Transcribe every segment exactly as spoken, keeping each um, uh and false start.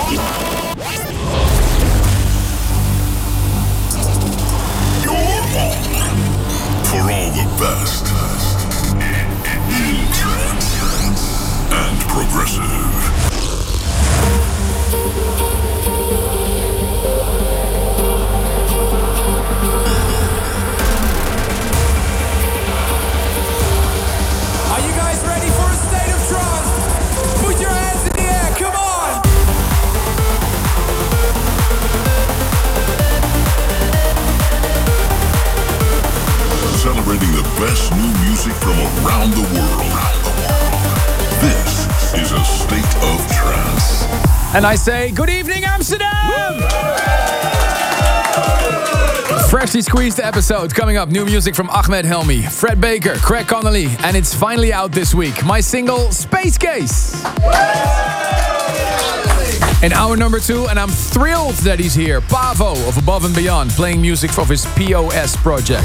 For all the best in trance and progressive. Are you guys ready for a state of trance? Put your hands in the air, come on! Celebrating the best new music from around the world. This is a state of trance. And I say, good evening, Amsterdam! Freshly squeezed episode coming up. New music from Ahmed Helmy, Fred Baker, Craig Connolly, and it's finally out this week. My single, Space Case. In hour number two, and I'm thrilled that he's here. Pavo of Above and Beyond, playing music from his P O S project.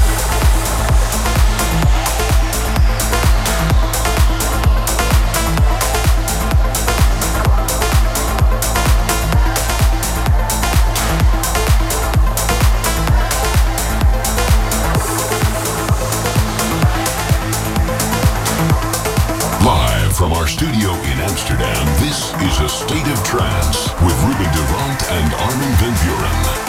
From our studio in Amsterdam, this is A State of Trance with Ruben de Rondt and Armin van Buuren.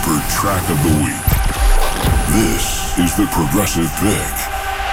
Sleeper Track of the Week. This is the Progressive Pick.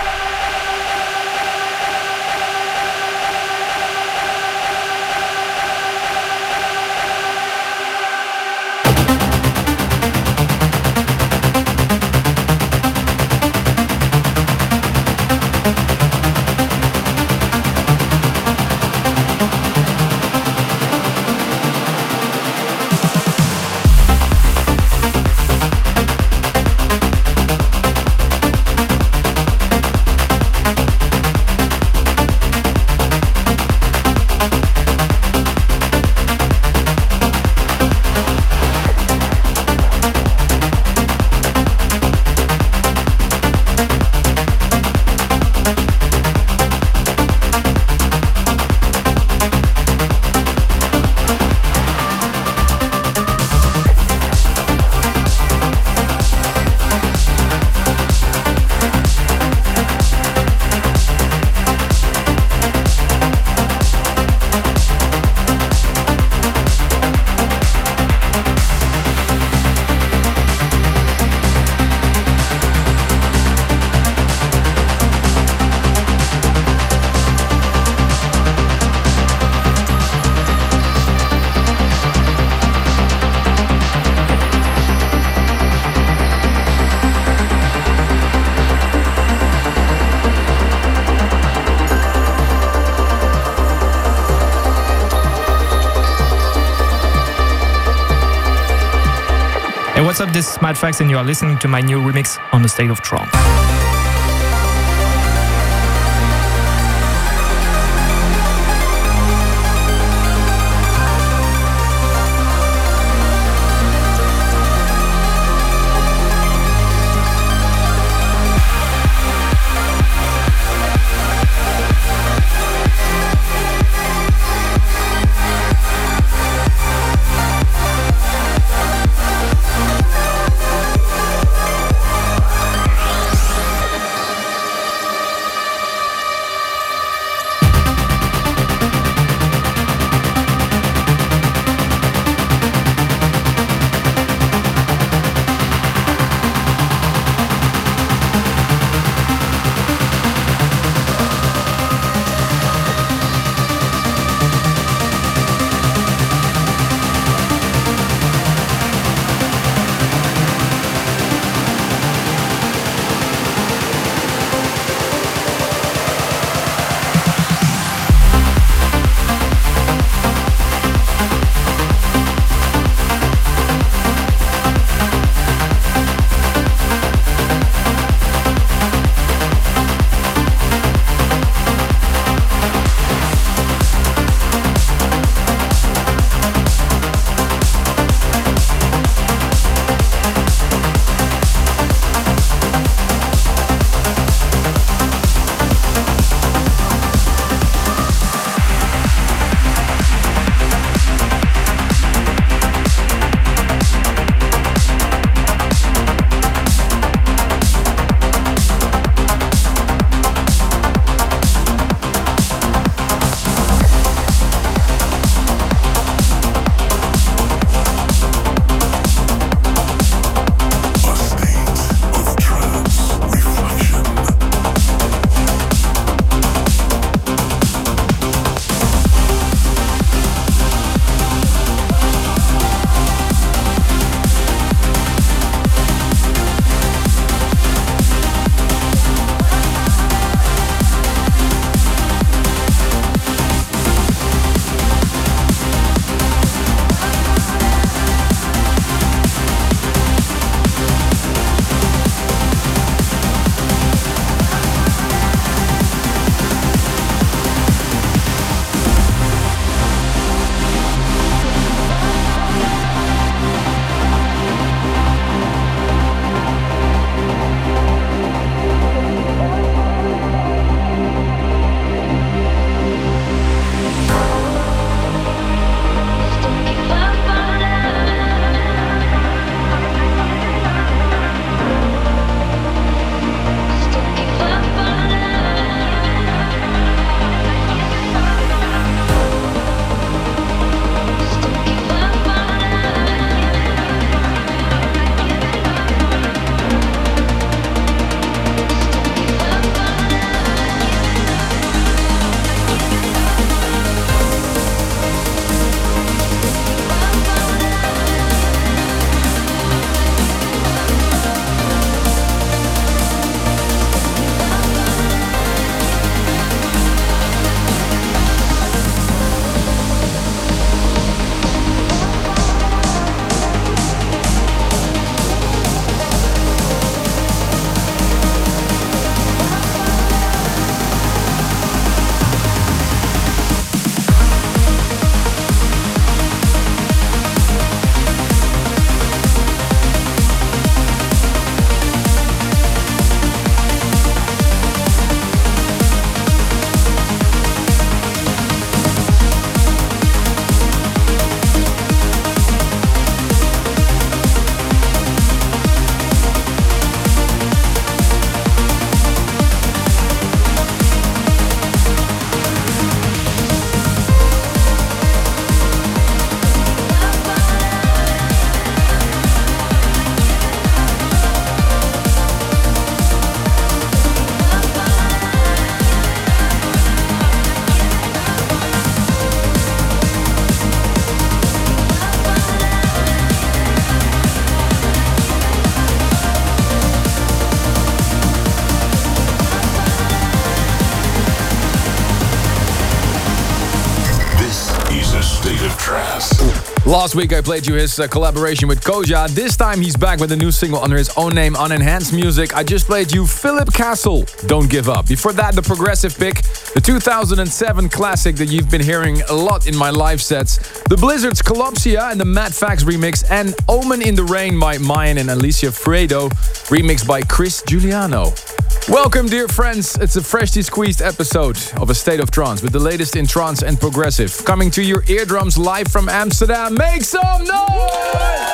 What's up, this is Madfax and you are listening to my new remix on the State of Trance. Trance. Last week I played you his uh, collaboration with Koja. This time he's back with a new single under his own name on Enhanced Music. I just played you Philip Castle, Don't Give Up. Before that, the progressive pick, the two thousand seven classic that you've been hearing a lot in my live sets, the Blizzard's Collapsia and the Mad Fax remix, and Omen in the Rain by Mayan and Alicia Fredo, remixed by Chris Giuliano. Welcome, dear friends. It's a freshly squeezed episode of A State of Trance with the latest in trance and progressive. Coming to your eardrums live from Amsterdam. Make some noise!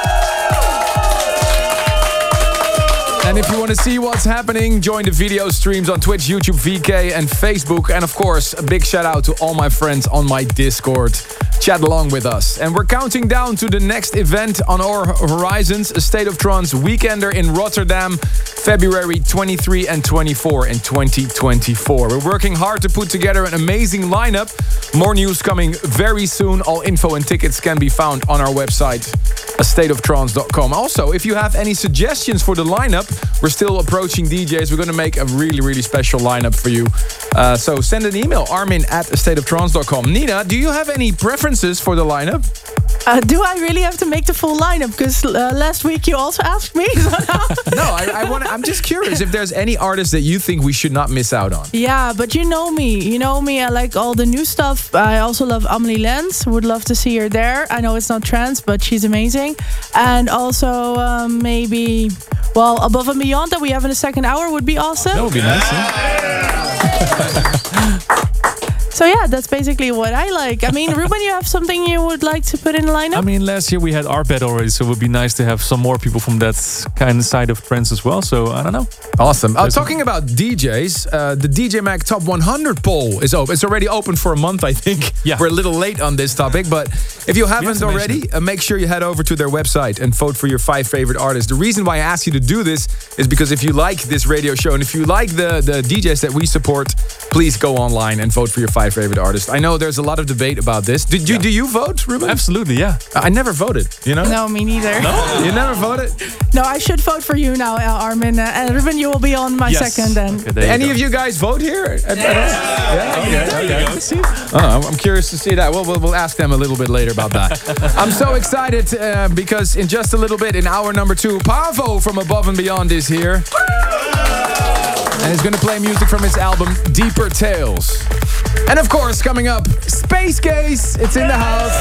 And if you want to see what's happening, join the video streams on Twitch, YouTube, V K and Facebook. And of course, a big shout out to all my friends on my Discord. Chat along with us. And we're counting down to the next event on our horizons, A State of Trance Weekender in Rotterdam, February twenty-third and twenty-fourth in twenty twenty-four. We're working hard to put together an amazing lineup. More news coming very soon. All info and tickets can be found on our website, a state of trance dot com. Also, if you have any suggestions for the lineup, we're still approaching D Js. We're going to make a really, really special lineup for you. Uh, so send an email, armin at a state of trance dot com. Nina, do you have any preferences for the lineup? Uh, do I really have to make the full lineup? Because uh, last week you also asked me. No, I, I want. I'm just curious if there's any artists that you think we should not miss out on. Yeah, but you know me. You know me. I like all the new stuff. I also love Amelie Lenz. Would love to see her there. I know it's not trance, but she's amazing. And also um, maybe, well, Above and Beyond that we have in the second hour would be awesome. That would be nice. Huh? So yeah, that's basically what I like. I mean, Ruben, you have something you would like to put in the lineup? I mean, last year we had Arbet already, so it would be nice to have some more people from that kind of side of trance as well. So I don't know. Awesome. Uh, talking about D Js, uh, the D J Mag Top one hundred poll is open. It's already open for a month, I think. Yeah. We're a little late on this topic, but if you haven't Yeah, already, uh, make sure you head over to their website and vote for your five favorite artists. The reason why I ask you to do this is because if you like this radio show and if you like the, the D Js that we support, please go online and vote for your five favorite artists. I know there's a lot of debate about this. Did you Yeah. do you vote, Ruben? Absolutely, yeah. I never voted. You know? No, me neither. No, You never voted? no I should vote for you now, uh, Armin. Uh, and Ruben, you will be on my Yes. second then. Okay, there you Any go. of you guys vote here? At, yeah. yeah. Okay. Okay. Let's see. Oh, I'm- I'm curious to see that. Well, we'll, we'll ask them a little bit later about that. I'm so excited uh, because in just a little bit, in hour number two, Pavo from Above and Beyond is here. And he's going to play music from his album, Deeper Tales. And of course, coming up, Space Case. It's in the house.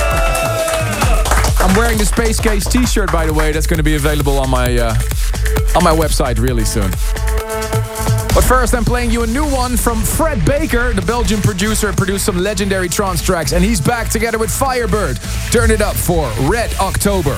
I'm wearing the Space Case t-shirt, by the way. That's going to be available on my, uh, on my website really soon. But first, I'm playing you a new one from Fred Baker, the Belgian producer, produced some legendary trance tracks, and he's back together with Firebird. Turn it up for Red October.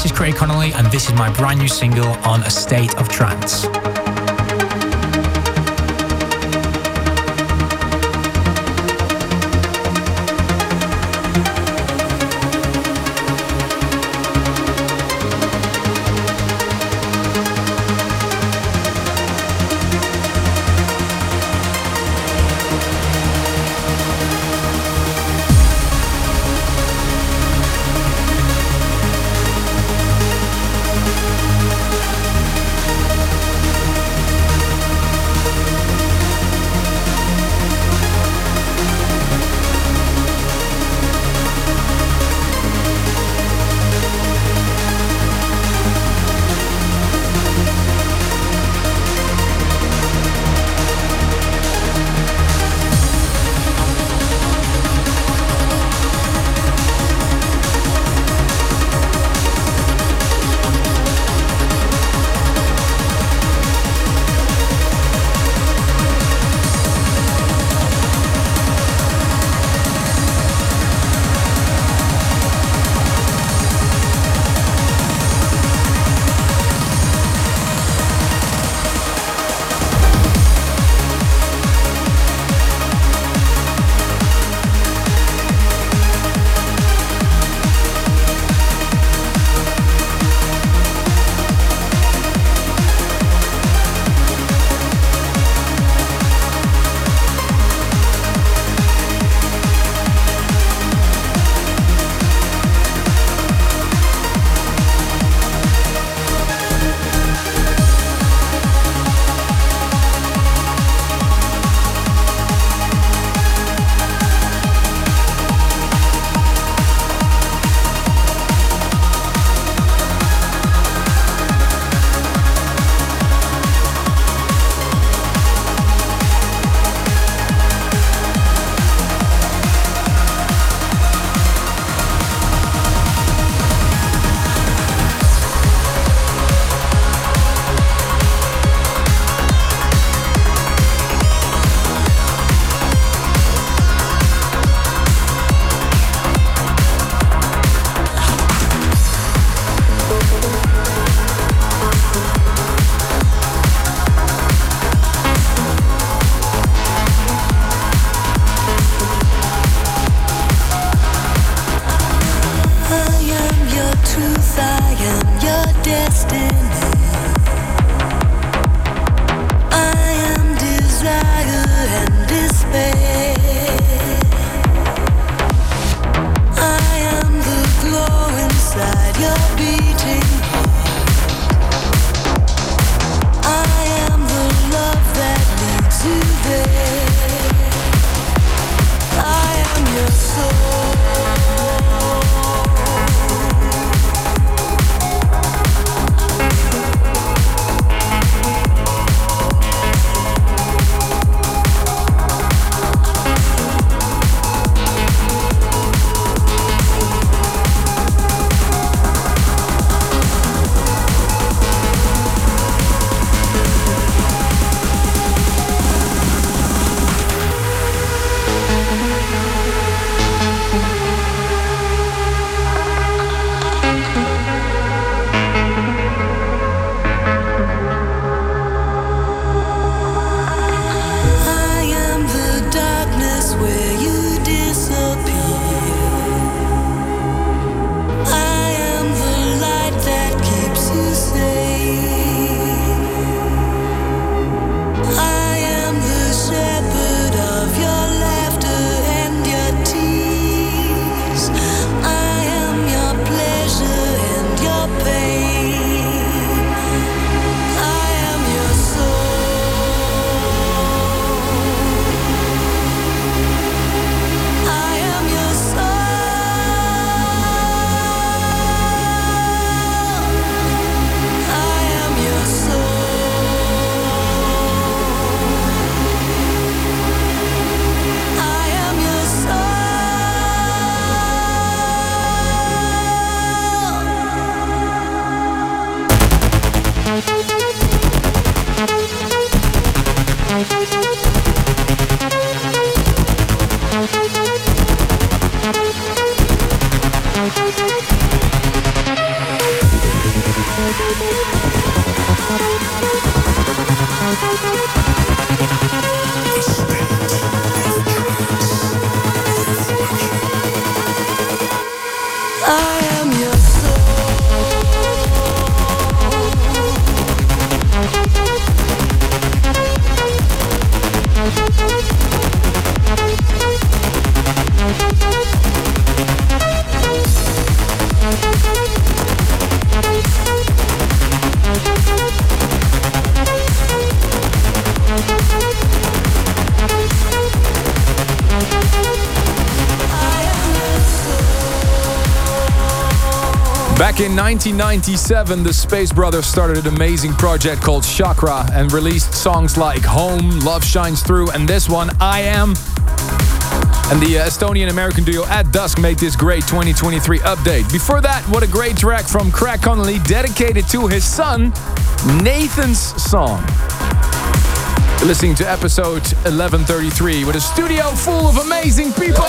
this is Craig Connolly, and this is my brand new single on A State of Trance. Back in nineteen ninety-seven, the Space Brothers started an amazing project called Chakra and released songs like Home, Love Shines Through, and this one, I Am. And the uh, Estonian-American duo At Dusk made this great twenty twenty-three update. Before that, what a great track from Craig Connolly dedicated to his son, Nathan's song. You're listening to episode eleven thirty-three with a studio full of amazing people.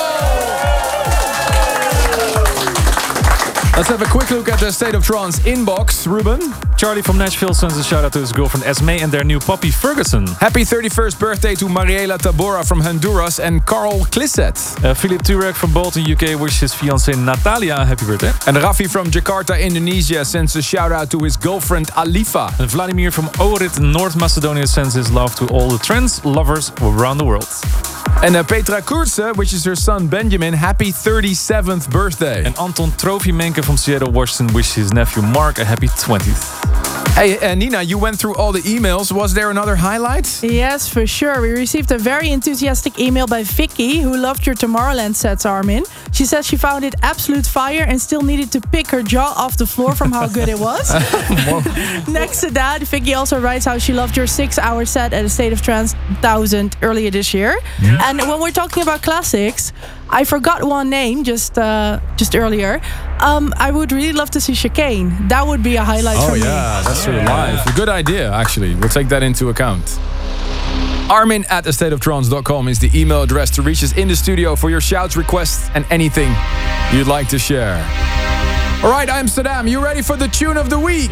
Let's have a quick look at the State of Trance inbox. Ruben? Charlie from Nashville sends a shout out to his girlfriend Esme and their new puppy Ferguson. Happy thirty-first birthday to Mariela Tabora from Honduras and Carl Klisset. Uh, Philip Turek from Bolton, U K wishes his fiancée Natalia a happy birthday. And Rafi from Jakarta, Indonesia sends a shout out to his girlfriend Alifa. And Vladimir from Ohrid, North Macedonia sends his love to all the trance lovers around the world. And uh, Petra Kurze wishes her son Benjamin happy thirty-seventh birthday. And Anton Trofimenke from Seattle, Washington wishes his nephew Mark a happy twentieth. Hey, uh, Nina, you went through all the emails. Was there another highlight? Yes, for sure. We received a very enthusiastic email by Vicky, who loved your Tomorrowland sets, Armin. She said she found it absolute fire and still needed to pick her jaw off the floor from how good it was. Next to that, Vicky also writes how she loved your six-hour set at a State of Trance one thousand earlier this year. Mm-hmm. And when we're talking about classics, I forgot one name just uh, just earlier. Um, I would really love to see Chicane. That would be a highlight oh, for me. Oh yeah, that's really live. A good idea, actually. We'll take that into account. Armin at a state of trance dot com is the email address to reach us in the studio for your shouts, requests, and anything you'd like to share. All right, Amsterdam, you ready for the tune of the week?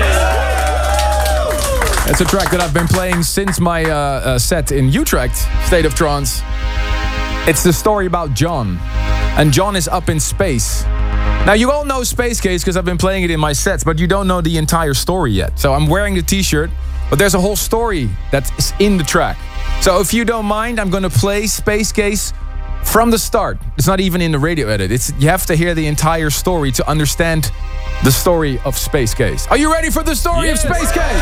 Yeah. It's a track that I've been playing since my uh, uh, set in Utrecht, State of Trance. It's the story about John. And John is up in space. Now, you all know Space Case because I've been playing it in my sets, but you don't know the entire story yet. So I'm wearing the t-shirt, but there's a whole story that's in the track. So if you don't mind, I'm going to play Space Case from the start. It's not even in the radio edit. It's you have to hear the entire story to understand the story of Space Case. Are you ready for the story yes. of Space Case?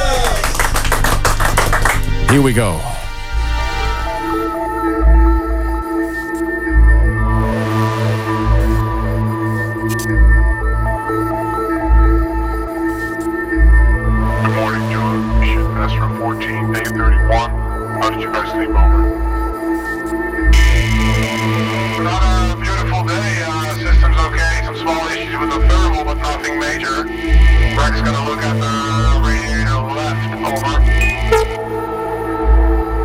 Here we go. fourteen, day thirty-one. How did you guys sleep over? Not a beautiful day. Uh, system's okay. Some small issues with the thermal, but nothing major. Breck's gonna look at the radiator left. Over.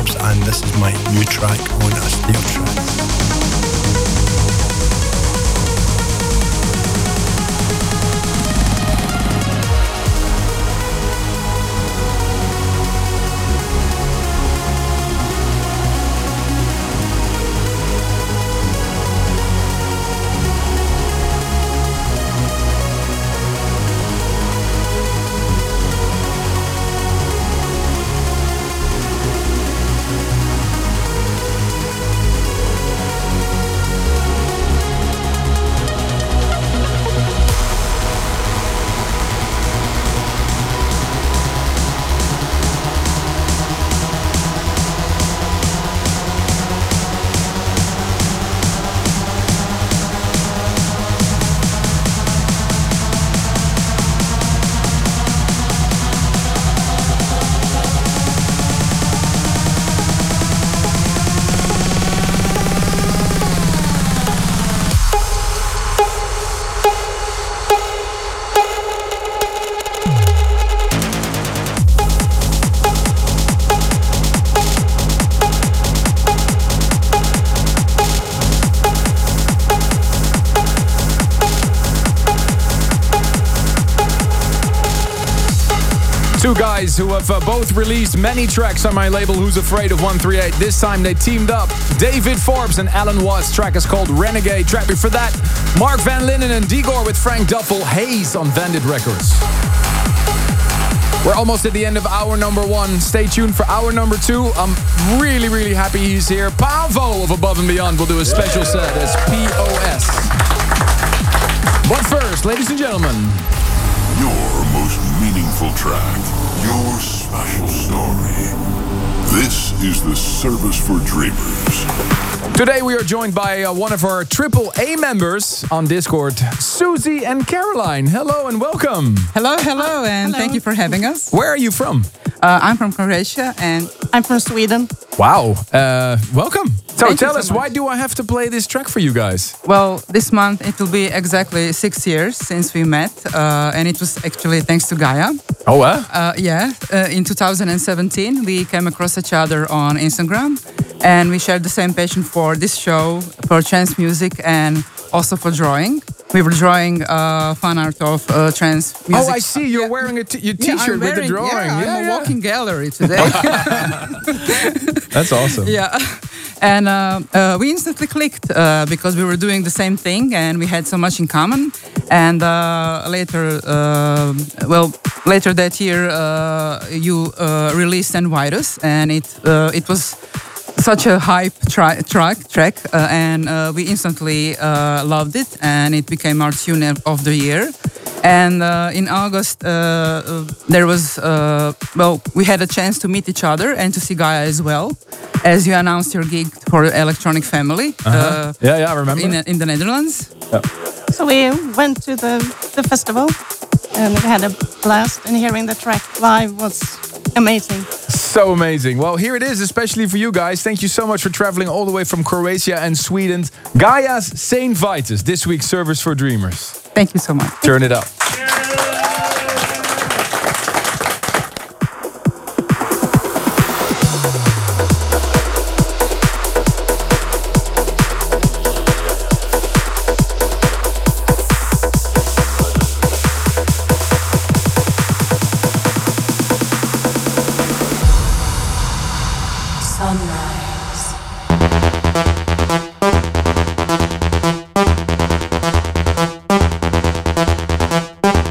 Labs, and this is my new track on A State of Trance. Two guys who have uh, both released many tracks on my label Who's Afraid of one thirty-eight. This time they teamed up. David Forbes and Alan Watts. Track is called Renegade. Track before that, Mark Van Linden and Digor with Frank Duffel. Haze on Vandit Records. We're almost at the end of hour number one. Stay tuned for hour number two. I'm really, really happy he's here. Pavo of Above and Beyond will do a special set as P O S. But first, ladies and gentlemen, your most meaningful track, your special story. This is the Service for Dreamers. Today we are joined by uh, one of our triple A members on Discord, Susie and Caroline. Hello and welcome. Hello, hello, and Hello. thank you for having us. Where are you from? Uh, I'm from Croatia, and I'm from Sweden. Wow. Uh, welcome. So Thank you tell so us, much. why do I have to play this track for you guys? well, this month it will be exactly six years since we met, uh, and it was actually thanks to Gaia. Oh, uh? Uh, yeah, uh, in two thousand seventeen we came across each other on Instagram, and we shared the same passion for this show, for trance music, and also for drawing. We were drawing uh, fan art of uh, trance music. Oh, I see. You're Yeah. wearing a t- your Yeah, I'm t-shirt with the wearing- drawing. Yeah, Yeah, I'm a yeah. walking gallery today. That's awesome. Yeah, and uh, uh, we instantly clicked uh, because we were doing the same thing and we had so much in common. And uh, later, uh, well, later that year, uh, you uh, released Invite Us, and it uh, it was such a hype tra- track track, uh, and uh, we instantly uh, loved it, and it became our tune of the year. And uh, in August, uh, uh, there was, uh, well, we had a chance to meet each other and to see Gaia as well, as you announced your gig for Electronic Family Uh-huh. uh, Yeah, yeah, I remember. in, in the Netherlands. So we went to the, the festival and we had a blast, and hearing the track live was amazing. So amazing. Well, here it is, especially for you guys. Thank you so much for traveling all the way from Croatia and Sweden. Gaia's Saint Vitus, this week's Service for Dreamers. Thank you so much. Turn it up. Sunrise.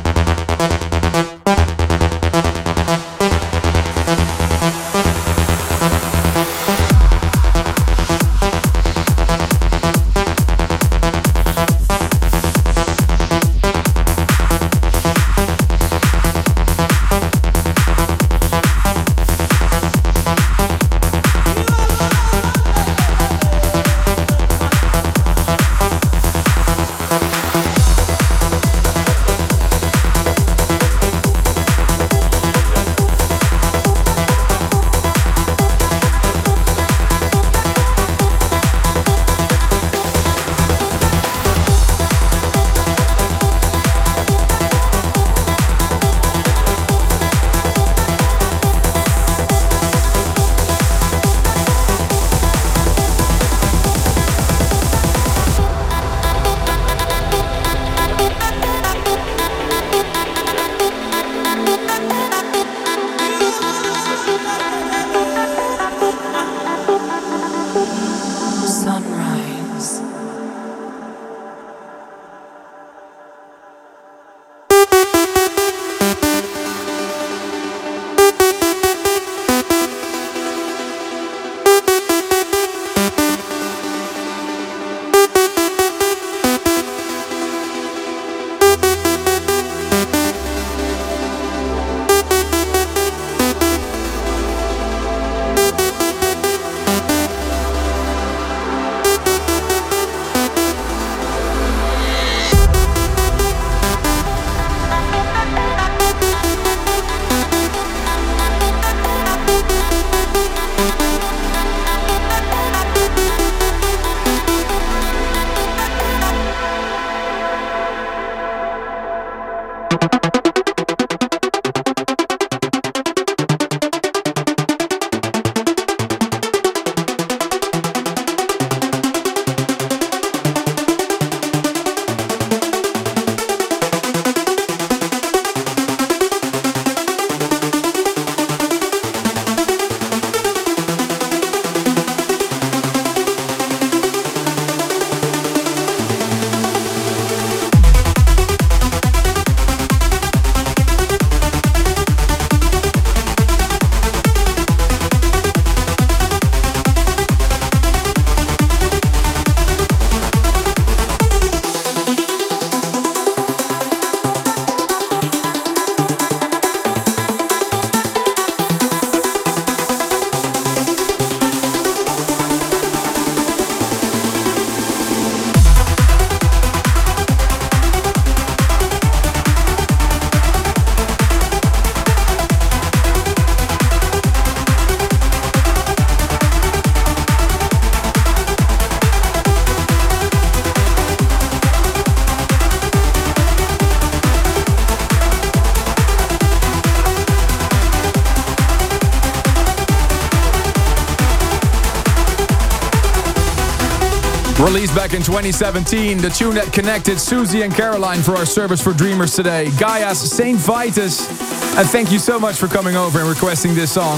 Released back in twenty seventeen, the tune that connected Susie and Caroline for our Service for Dreamers today. Gaia's Saint Vitus. And thank you so much for coming over and requesting this song.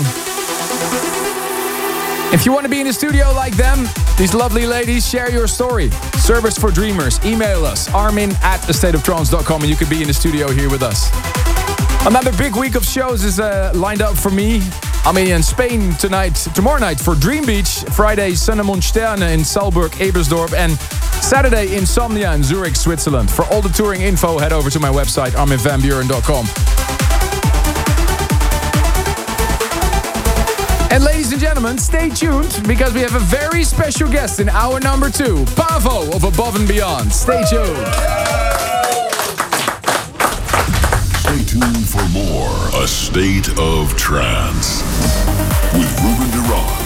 If you want to be in the studio like them, these lovely ladies, share your story. Service for Dreamers. Email us, armin at a state of trance dot com, and you could be in the studio here with us. Another big week of shows is uh, lined up for me. I'm in Spain tonight, tomorrow night for Dream Beach. Friday, Sonne und Sterne in Salzburg, Ebersdorf. And Saturday, Insomnia in Zurich, Switzerland. For all the touring info, head over to my website, armin van buuren dot com. And ladies and gentlemen, stay tuned, because we have a very special guest in hour number two. Paavo of Above and Beyond. Stay tuned. Stay tuned for more A State of Trance with Ruben de Ronde.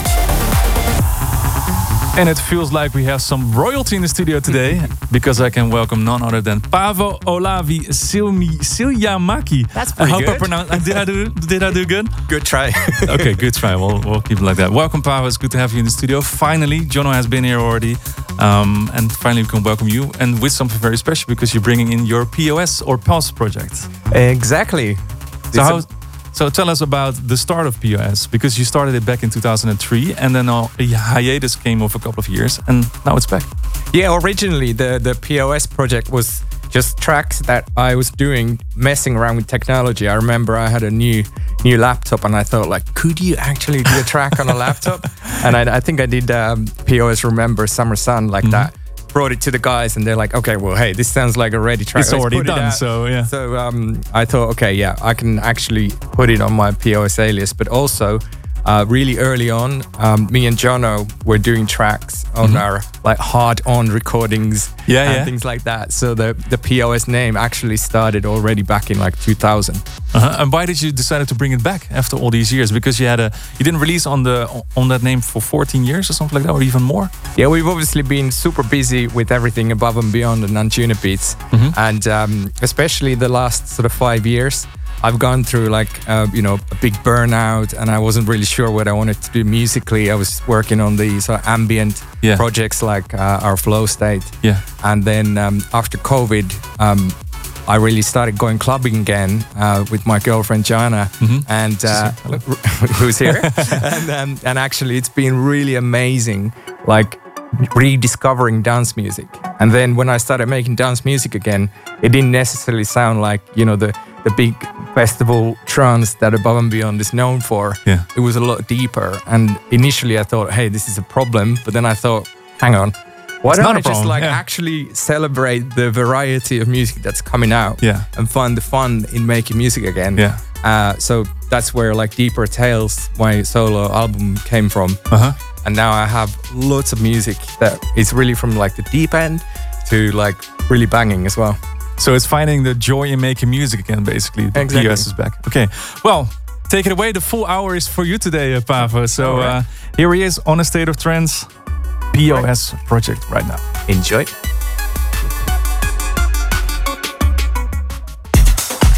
And it feels like we have some royalty in the studio today, because I can welcome none other than Paavo Olavi Silmi Siljamaki. That's pretty I hope good. I pronounced. Did I do? Did I do good? Good try. Okay, good try. We'll, we'll keep it like that. Welcome, Paavo. It's good to have you in the studio. Finally, Jono has been here already, um, and finally we can welcome you, and with something very special, because you're bringing in your P O S or Pulse project. Exactly. So how? So tell us about the start of P O S, because you started it back in two thousand three, and then a hiatus came of a couple of years, and now it's back. Yeah, originally the, the P O S project was just tracks that I was doing, messing around with technology. I remember I had a new new laptop, and I thought, like, could you actually do a track on a laptop? And I, I think I did um, P O S Remember Summer Sun like mm-hmm. that. Brought it to the guys, and they're like, okay, well, hey, this sounds like a ready track. It's Let's already put done, it so yeah. So um, I thought, okay, yeah, I can actually put it on my P O S alias. But also, uh, really early on, um, me and Jono were doing tracks on mm-hmm. our like hard-on recordings yeah, and yeah. things like that. So the the P O S name actually started already back in like two thousand. Uh-huh. And why did you decide to bring it back after all these years? Because you had a you didn't release on the on that name for fourteen years or something like that, or even more. Yeah, we've obviously been super busy with everything Above and Beyond and Nanjuna Beats, mm-hmm. and um, especially the last sort of five years, I've gone through like uh, you know a big burnout, and I wasn't really sure what I wanted to do musically. I was working on these sort of ambient yeah. projects like uh, our Flow State, yeah, and then um, after COVID. Um, I really started going clubbing again uh, with my girlfriend Jana, mm-hmm. and uh, who's here. and, um, and actually, it's been really amazing, like rediscovering dance music. And then when I started making dance music again, it didn't necessarily sound like you know the the big festival trance that Above and Beyond is known for. Yeah. It was a lot deeper. And initially, I thought, hey, this is a problem. But then I thought, hang on. Why don't I just like yeah. actually celebrate the variety of music that's coming out yeah. and find the fun in making music again? Yeah. Uh, so that's where like Deeper Tales, my solo album, came from. Uh-huh. And now I have lots of music that is really from like the deep end to like really banging as well. So it's finding the joy in making music again, basically. The exactly. P O S is back. Okay. Well, take it away. The full hour is for you today, uh, Paavo. So right. uh, here he is on A State of Trance. P O S project right now. Enjoy.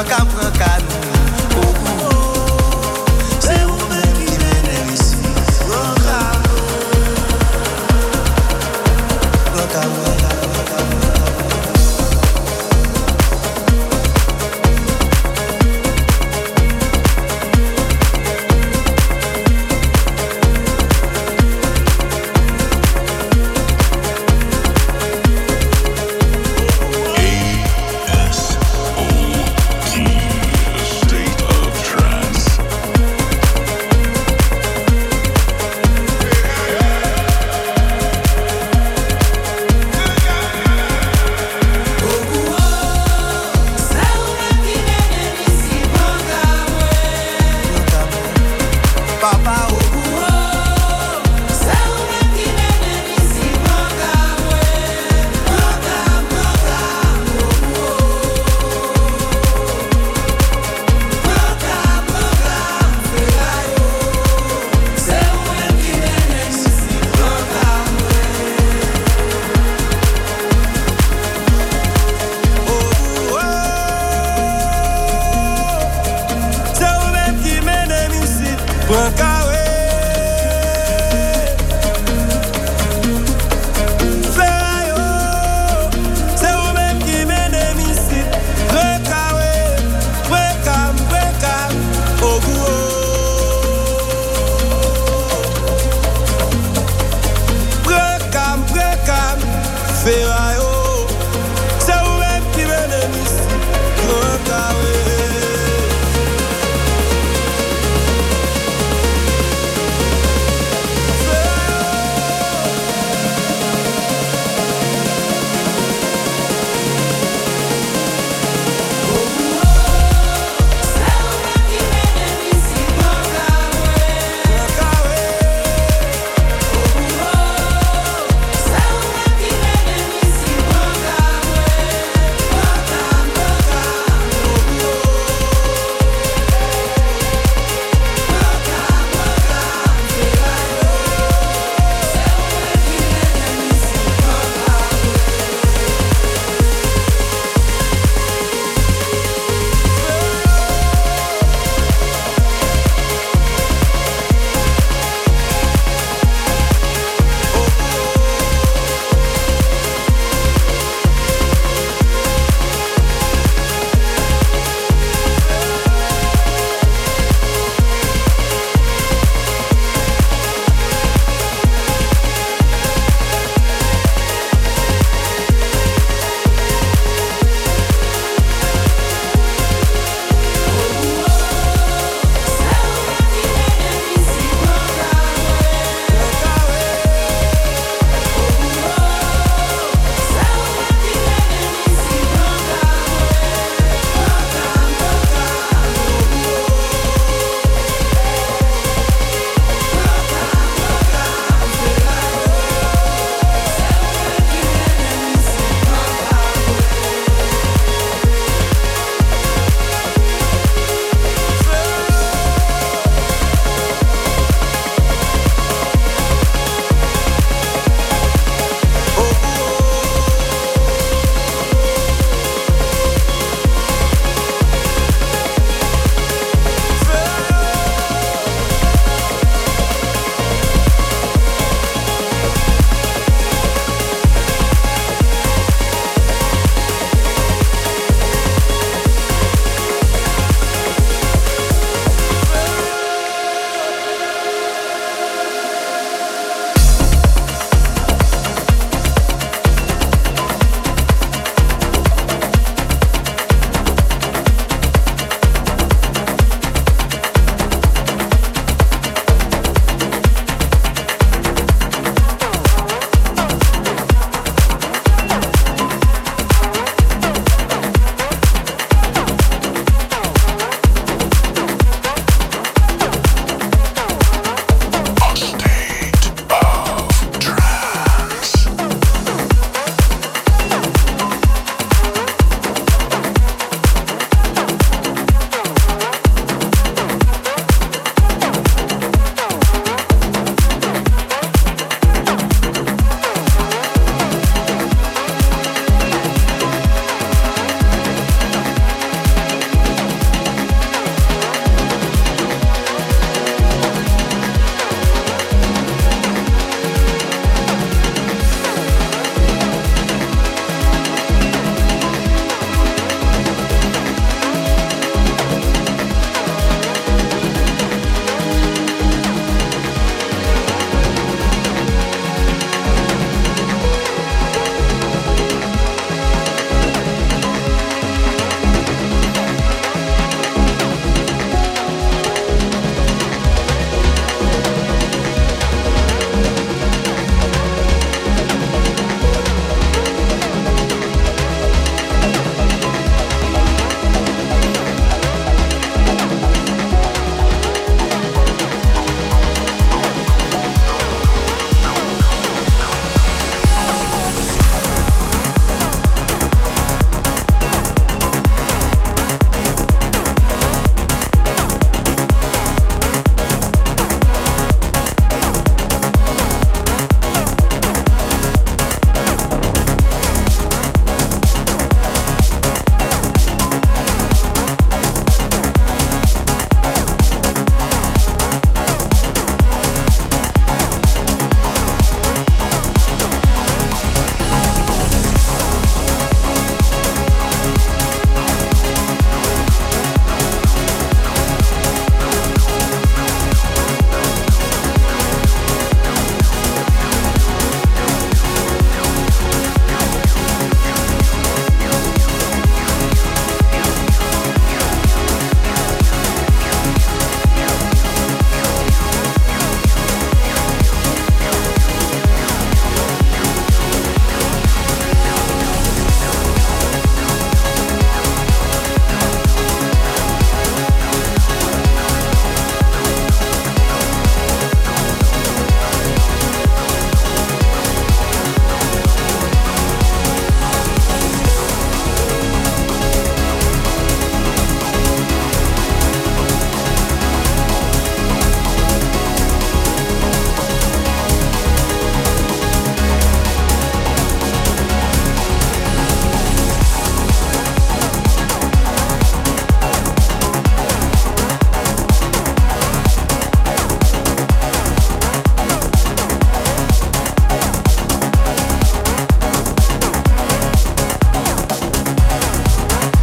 Broca, broca, c'est vous-même qui menez ici. Broca, broca, broca, broca.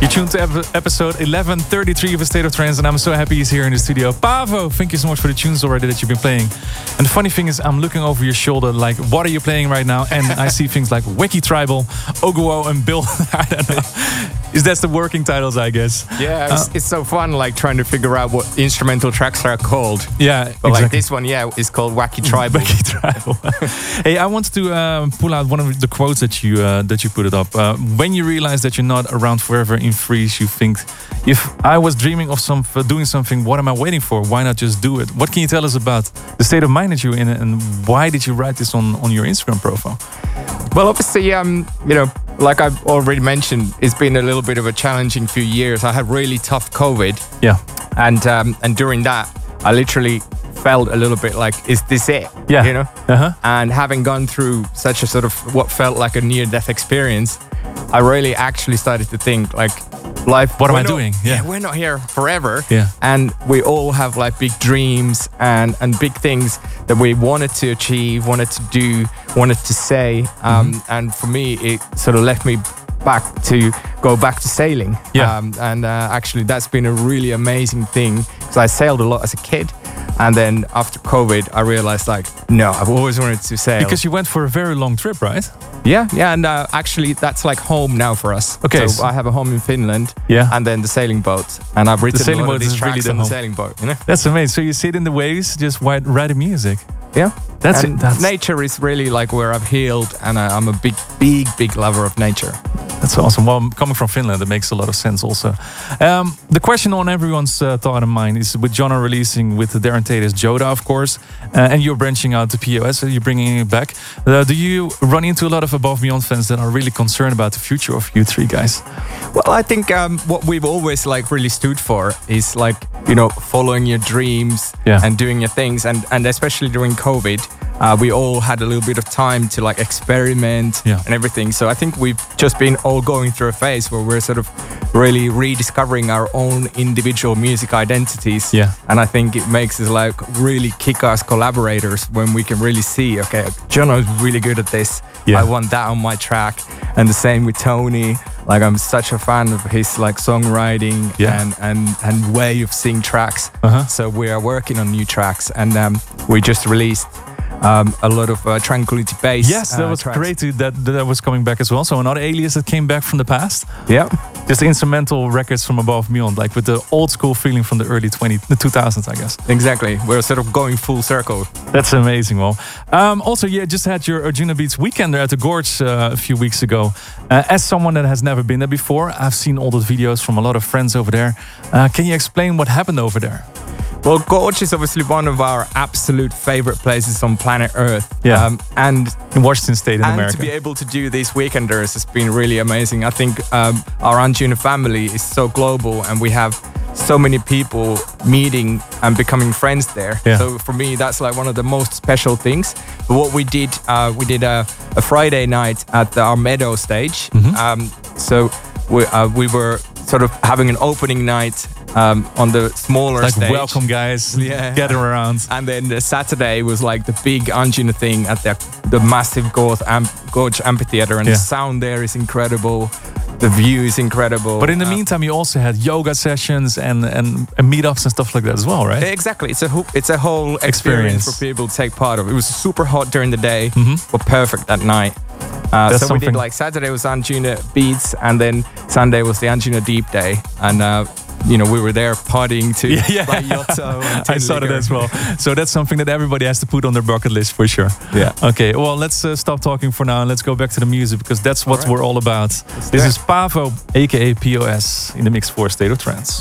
You're tuned to ep- episode eleven thirty-three of A State of Trance, and I'm so happy he's here in the studio. Paavo, thank you so much for the tunes already that you've been playing. And the funny thing is, I'm looking over your shoulder like, what are you playing right now? And I see things like Wacky Tribal, Oguo, and Bill. I don't know. Is that the working titles, I guess? Yeah, it's, uh, it's so fun, like trying to figure out what instrumental tracks are called. Yeah, but exactly. Like this one, yeah, is called Wacky Tribal. Wacky Tribal. Hey, I wanted to um, pull out one of the quotes that you uh, that you put it up. Uh, when you realize that you're not around forever in Freeze, you think, if I was dreaming of some uh, doing something, what am I waiting for? Why not just do it? What can you tell us about the state of mind that you're in, and why did you write this on on your Instagram profile? Well, obviously, um, you know, like I've already mentioned, it's been a little bit of a challenging few years. I had really tough COVID. Yeah. And um, and during that, I literally felt a little bit like, is this it? Yeah. You know? Uh-huh. And having gone through such a sort of what felt like a near-death experience, I really actually started to think like, life. What am I not, doing? Yeah. yeah, we're not here forever. Yeah. And we all have like big dreams and, and big things that we wanted to achieve, wanted to do, wanted to say. Um, mm-hmm. And for me, it sort of left me back to go back to sailing. Yeah. Um, and uh, actually, that's been a really amazing thing because I sailed a lot as a kid. And then after COVID, I realized like, no, I've always wanted to sail. Because you went for a very long trip, right? Yeah, yeah, and uh, actually that's like home now for us. Okay, so, so I have a home in Finland. Yeah, and then the sailing boat, and I've written the sailing a lot boat of these is tracks really the on home. the sailing boat. You know, that's amazing. So you sit in the waves, just write, write music. Yeah, that's and it. That's nature is really like where I've healed, and I, I'm a big, big, big lover of nature. That's awesome. Well, I'm coming from Finland, it makes a lot of sense also. Um, the question on everyone's uh, thought and mind is with Jono releasing with Darren Tate's Joda, of course, uh, and you're branching out to P O S, so you're bringing it back. Uh, do you run into a lot of Above Beyond fans that are really concerned about the future of you three guys? Well, I think um, what we've always like really stood for is like, you know, following your dreams yeah. and doing your things. And, and especially during COVID, uh, we all had a little bit of time to like experiment yeah. and everything. So I think we've just been all going through a phase where we're sort of really rediscovering our own individual music identities. Yeah. And I think it makes us like really kick-ass collaborators when we can really see, okay, Jono's really good at this. Yeah. I want that on my track. And the same with Tony. Like I'm such a fan of his like songwriting yeah. and, and, and way of singing tracks. Uh-huh. So we are working on new tracks, and um, we just released um, a lot of uh, Tranquility Base. Yes, that uh, was tracks. great to, that that was coming back as well. So another alias that came back from the past. Yeah, just instrumental records from Above Beyond, like with the old school feeling from the early twenty, the two thousands, I guess. Exactly, we're sort of going full circle. That's amazing, well. Um, also, yeah, just had your Arjuna Beats Weekender at the Gorge uh, a few weeks ago. Uh, as someone that has never been there before, I've seen all the videos from a lot of friends over there. Uh, can you explain what happened over there? Well, Gorge is obviously one of our absolute favorite places on planet Earth. Yeah. Um, and in Washington State in and America. And to be able to do these weekenders has been really amazing. I think um, our Anjuna family is so global, and we have so many people meeting and becoming friends there. Yeah. So for me, that's like one of the most special things. But what we did, uh, we did a, a Friday night at the, our Meadow stage. Mm-hmm. Um, so we, uh, we were sort of having an opening night um, on the smaller like stage. Welcome, guys. Yeah. Gather around. And then the Saturday was like the big Anjuna thing at the the massive Gorge, amp, Gorge Amphitheater, and yeah. the sound there is incredible. The view is incredible. But in the uh, meantime, you also had yoga sessions and, and, and meetups and stuff like that as well, right? Exactly. It's a ho- it's a whole experience, Experience. for people to take part of. It was super hot during the day, mm-hmm. but perfect at night. Uh, That's so we something- did like Saturday was Anjuna Beats, and then Sunday was the Anjuna Deep Day, and uh, you know we were there partying to yeah, yeah. by Yotto. And I saw that as well. So that's something that everybody has to put on their bucket list for sure. Yeah. Okay. Well, let's uh, stop talking for now and let's go back to the music because that's what right. we're all about. Let's this do is it. Paavo, aka P O S, in the mix for State of Trance.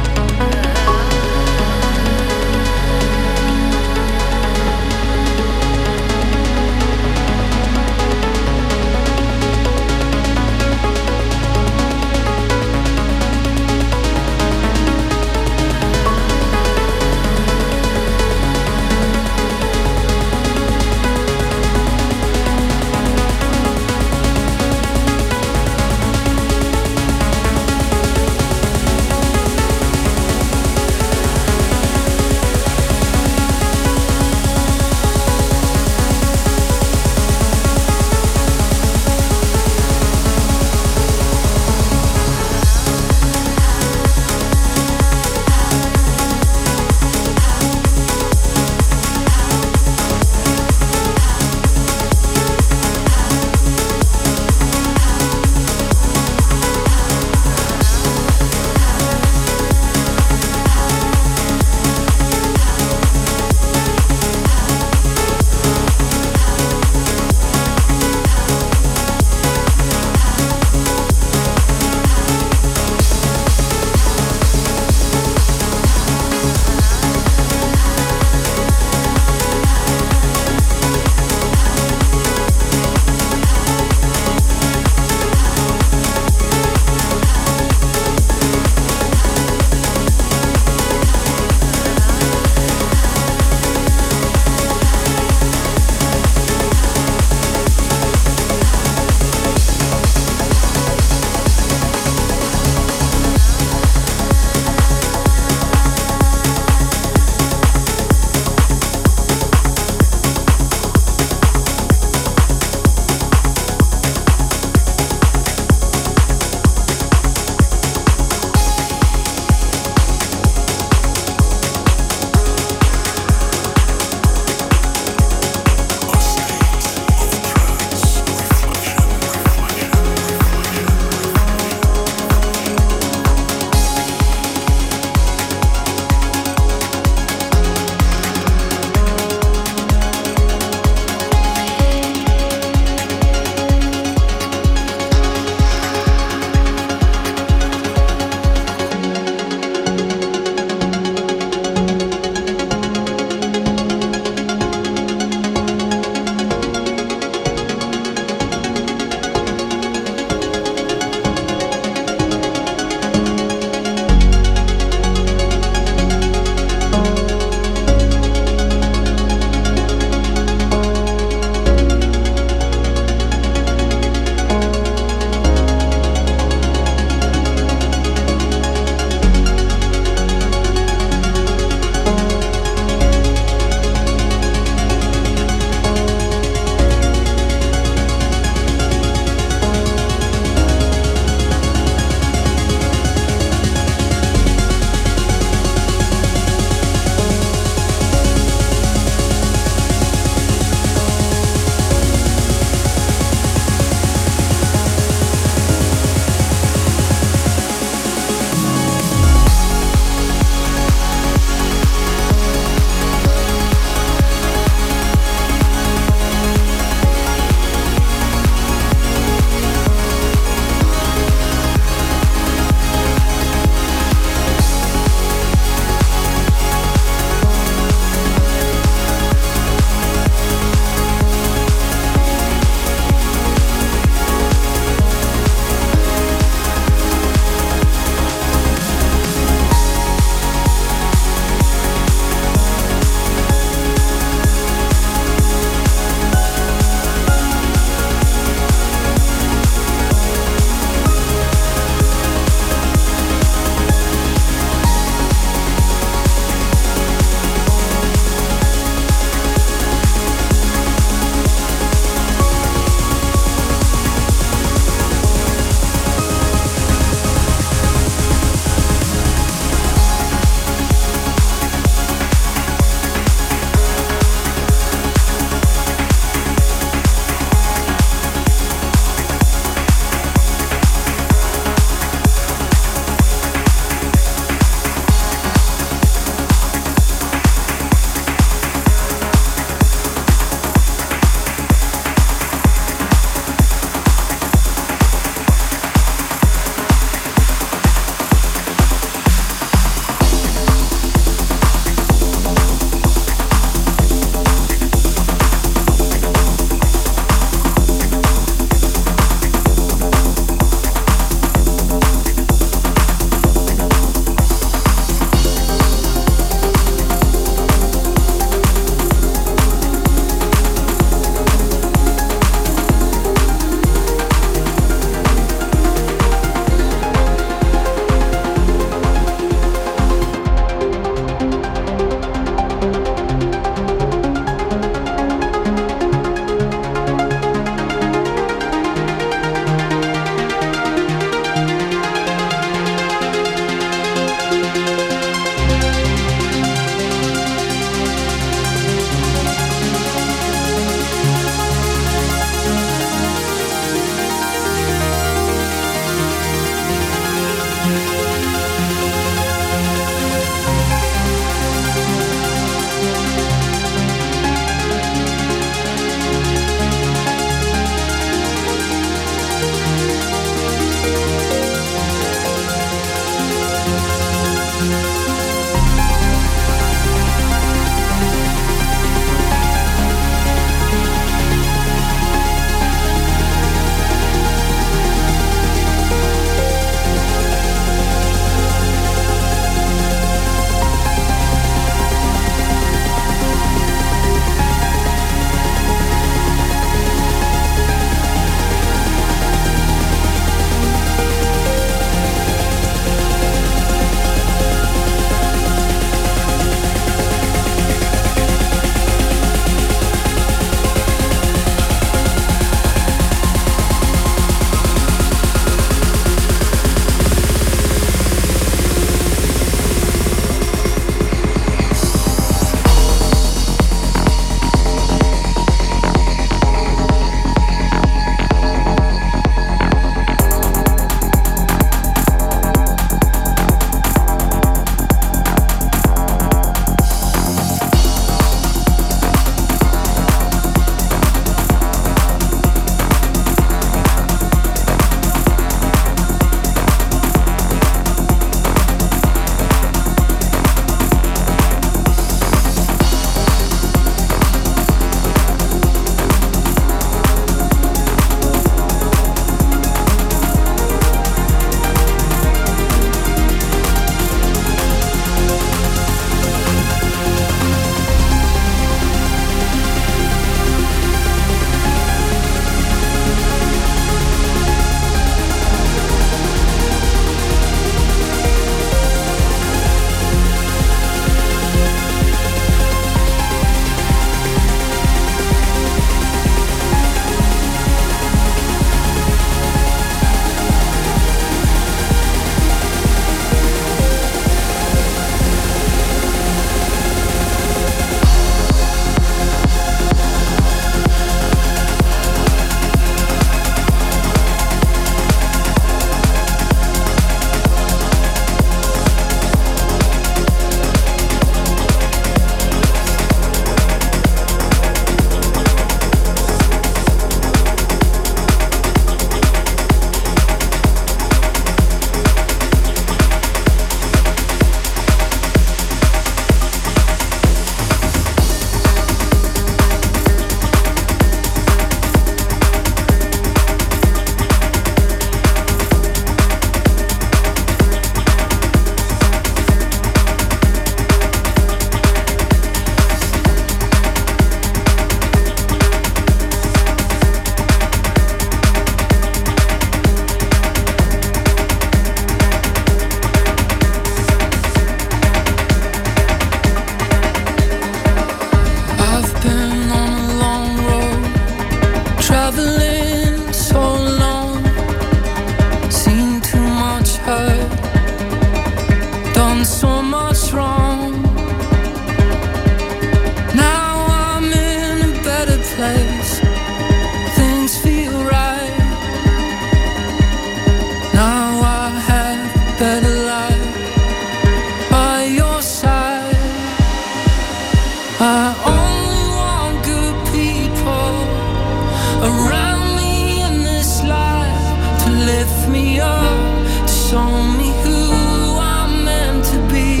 lift me up, to show me who I'm meant to be.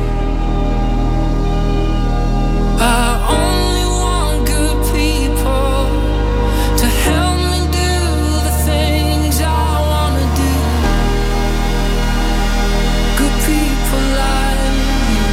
I only want good people to help me do the things I wanna do. Good people like you.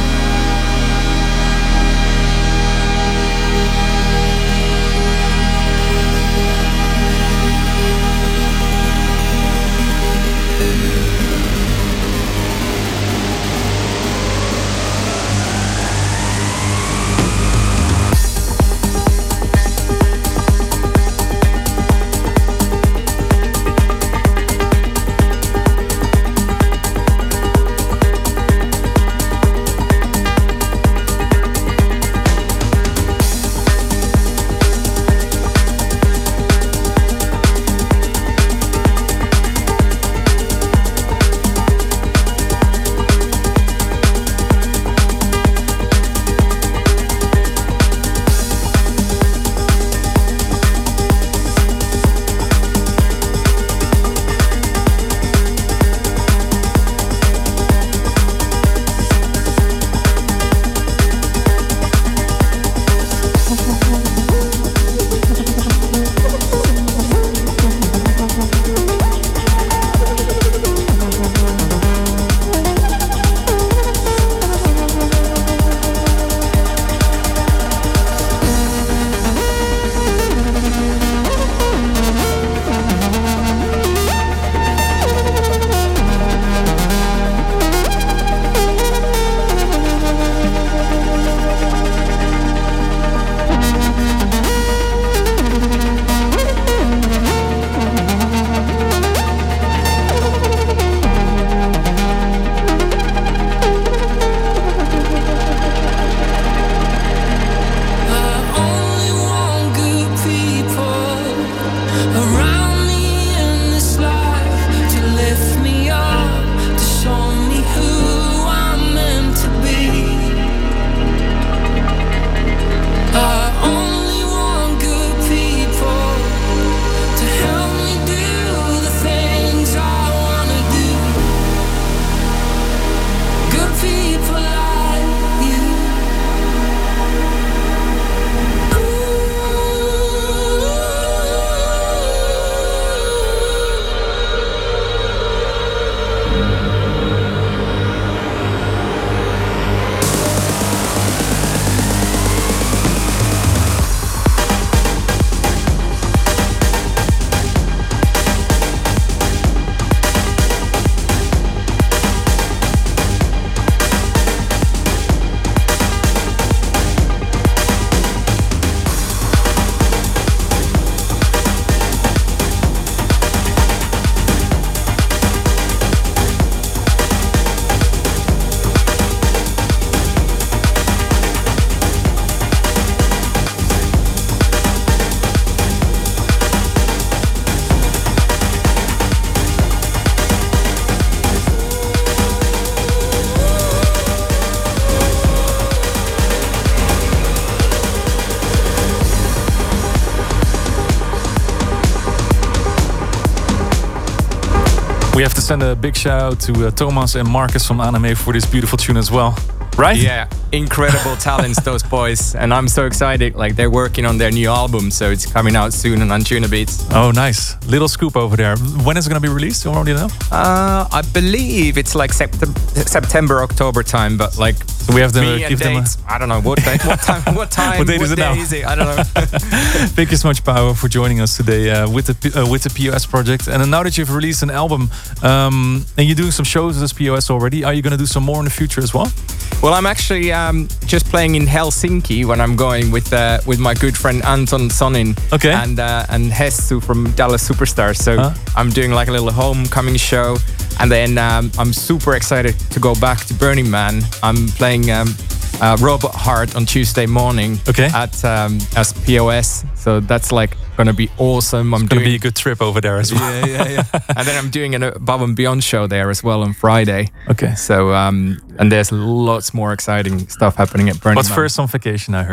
We have to send a big shout out to uh, Thomas and Marcus from Anime for this beautiful tune as well. Right? Yeah, incredible talents, those boys. And I'm so excited. Like, they're working on their new album, so it's coming out soon on Antunabeats. Oh, nice. Little scoop over there. When is it going to be released? You already know? Uh, I believe it's like sept- September, October time, but like... So we have to me give them dates, a... I don't know, what day, what time, what time, what, date what is it day now? is it? I don't know. Thank you so much, Power, for joining us today uh, with the P- uh, with the P O S project. And now that you've released an album um, and you're doing some shows with this P O S already, are you going to do some more in the future as well? Well, I'm actually um, just playing in Helsinki when I'm going with uh, with my good friend Anton Sonin okay. and uh, and Hessu from Dallas Superstars. So huh? I'm doing like a little homecoming show, and then um, I'm super excited to go back to Burning Man. I'm playing um, uh, Robot Heart on Tuesday morning okay. at um, as P O S. So that's like gonna be awesome. I'm it's doing, gonna be a good trip over there as well. Yeah, yeah, yeah. And then I'm doing an Above and Beyond show there as well on Friday. Okay. So um, and there's lots more exciting stuff happening at Burning What's Man. first on vacation? I heard.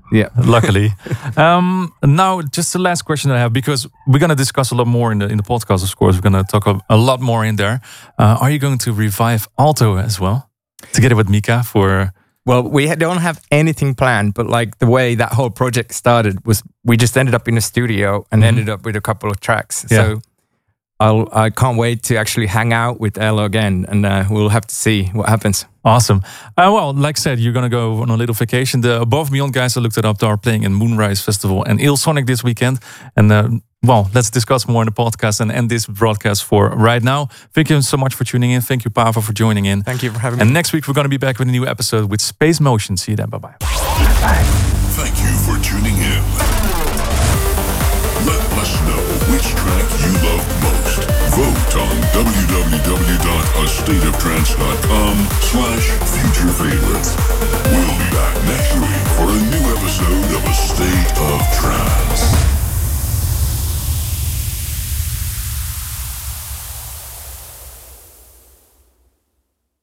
Yeah, luckily. um, now, just the last question that I have, because we're going to discuss a lot more in the in the podcast. Of course, we're going to talk a, a lot more in there. Uh, are you going to revive Alto as well, together with Mika for? Well, we ha- don't have anything planned, but like the way that whole project started was we just ended up in a studio and mm-hmm. ended up with a couple of tracks. Yeah. So I'll, I can't wait to actually hang out with Elo again, and uh, we'll have to see what happens. Awesome. Uh, well, like I said, you're going to go on a little vacation. The Above Beyond guys, I looked it up, are playing in Moonrise Festival and Ilsonic this weekend. And uh, well, let's discuss more in the podcast and end this broadcast for right now. Thank you so much for tuning in. Thank you, Paavo, for joining in. Thank you for having and me. And next week, we're going to be back with a new episode with Space Motion. See you then. Bye-bye. Bye. Thank you for tuning in. Let us know which track you love most. Vote on w w w dot a state of trance dot com slash future favorites. We'll be back next week for a new episode of A State of Trance.